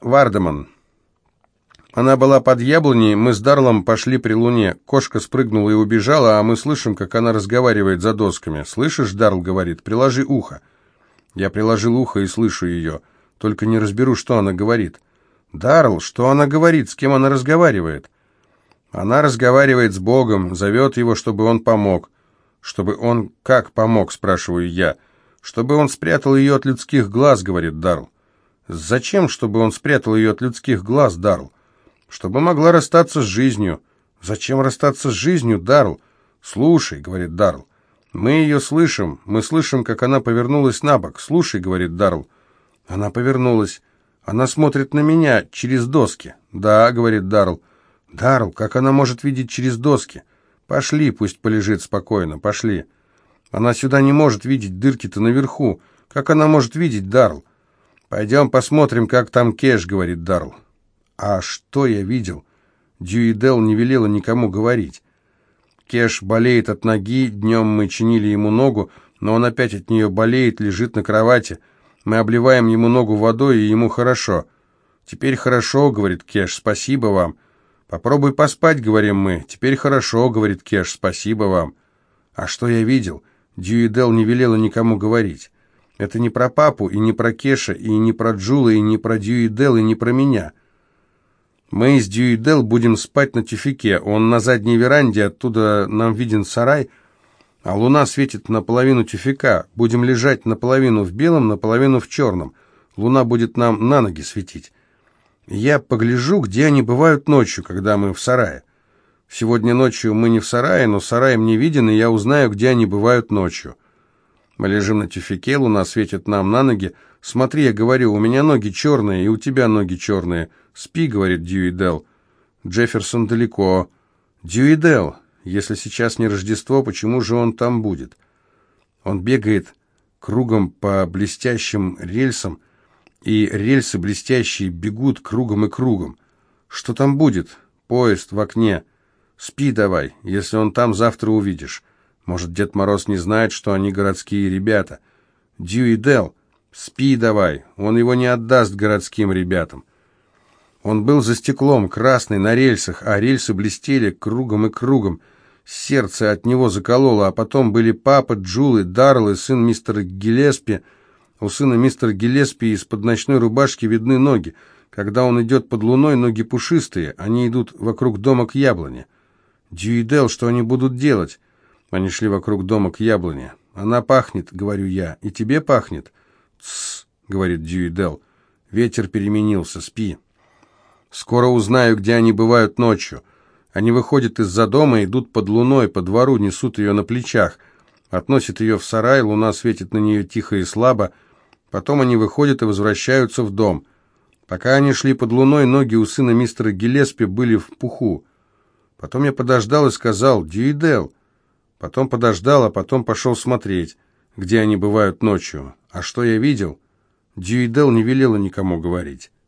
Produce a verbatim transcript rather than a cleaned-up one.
Вардеман. Она была под яблоней, мы с Дарлом пошли при луне. Кошка спрыгнула и убежала, а мы слышим, как она разговаривает за досками. «Слышишь?» — Дарл говорит. «Приложи ухо». Я приложил ухо и слышу ее. Только не разберу, что она говорит. «Дарл, что она говорит? С кем она разговаривает?» Она разговаривает с Богом, зовет его, чтобы он помог. «Чтобы он как помог?» — спрашиваю я. «Чтобы он спрятал ее от людских глаз», — говорит Дарл. «Зачем, чтобы он спрятал ее от людских глаз, Дарл?» «Чтобы могла расстаться с жизнью». «Зачем расстаться с жизнью, Дарл?» «Слушай», — говорит Дарл. «Мы ее слышим, мы слышим, как она повернулась на бок. Слушай», — говорит Дарл. «Она повернулась. Она смотрит на меня через доски». «Да», — говорит Дарл. «Дарл, как она может видеть через доски?» «Пошли, пусть полежит спокойно, пошли». «Она сюда не может видеть, дырки-то наверху. Как она может видеть, Дарл?» «Пойдем посмотрим, как там Кеш», — говорит Дарл. «А что я видел?» Дьюи Делл не велела никому говорить. Кеш болеет от ноги, днем мы чинили ему ногу, но он опять от нее болеет, лежит на кровати. Мы обливаем ему ногу водой, и ему хорошо. «Теперь хорошо», — говорит Кеш, — «спасибо вам». «Попробуй поспать», — говорим мы. «Теперь хорошо», — говорит Кеш, — «спасибо вам». А что я видел? Дьюи Делл не велела никому говорить. Это не про папу, и не про Кеша, и не про Джула, и не про Дьюи Делл, и не про меня. Мы с Дьюи Делл будем спать на тюфяке. Он на задней веранде, оттуда нам виден сарай, а луна светит наполовину тюфяка. Будем лежать наполовину в белом, наполовину в черном. Луна будет нам на ноги светить. Я погляжу, где они бывают ночью, когда мы в сарае. Сегодня ночью мы не в сарае, но сарай мне виден, и я узнаю, где они бывают ночью. Мы лежим на тюфяке, луна светит нам на ноги. «Смотри», я говорю, — «у меня ноги черные, и у тебя ноги черные». «Спи», — говорит Дьюи Делл. «Джефферсон далеко». «Дьюи Делл, если сейчас не Рождество, почему же он там будет?» Он бегает кругом по блестящим рельсам, и рельсы блестящие бегут кругом и кругом. «Что там будет?» «Поезд в окне». «Спи давай, если он там, завтра увидишь». Может, Дед Мороз не знает, что они городские ребята. «Дьюи Делл, спи давай, он его не отдаст городским ребятам». Он был за стеклом, красный, на рельсах, а рельсы блестели кругом и кругом. Сердце от него закололо, а потом были папа, Джул, Дарл и сын мистера Гиллеспи. У сына мистера Гиллеспи из-под ночной рубашки видны ноги. Когда он идет под луной, ноги пушистые, они идут вокруг дома к яблоне. «Дьюи Делл, что они будут делать?» Они шли вокруг дома к яблоне. «Она пахнет», — говорю я, — «и тебе пахнет?» «Тссс», — говорит Дьюи Делл, — «ветер переменился, спи». «Скоро узнаю, где они бывают ночью. Они выходят из-за дома, идут под луной, по двору, несут ее на плечах, относят ее в сарай, луна светит на нее тихо и слабо, потом они выходят и возвращаются в дом. Пока они шли под луной, ноги у сына мистера Гиллеспи были в пуху. Потом я подождал и сказал: «Дьюи Делл». Потом подождал, а потом пошел смотреть, где они бывают ночью. А что я видел? Дьюи Делл не велела никому говорить.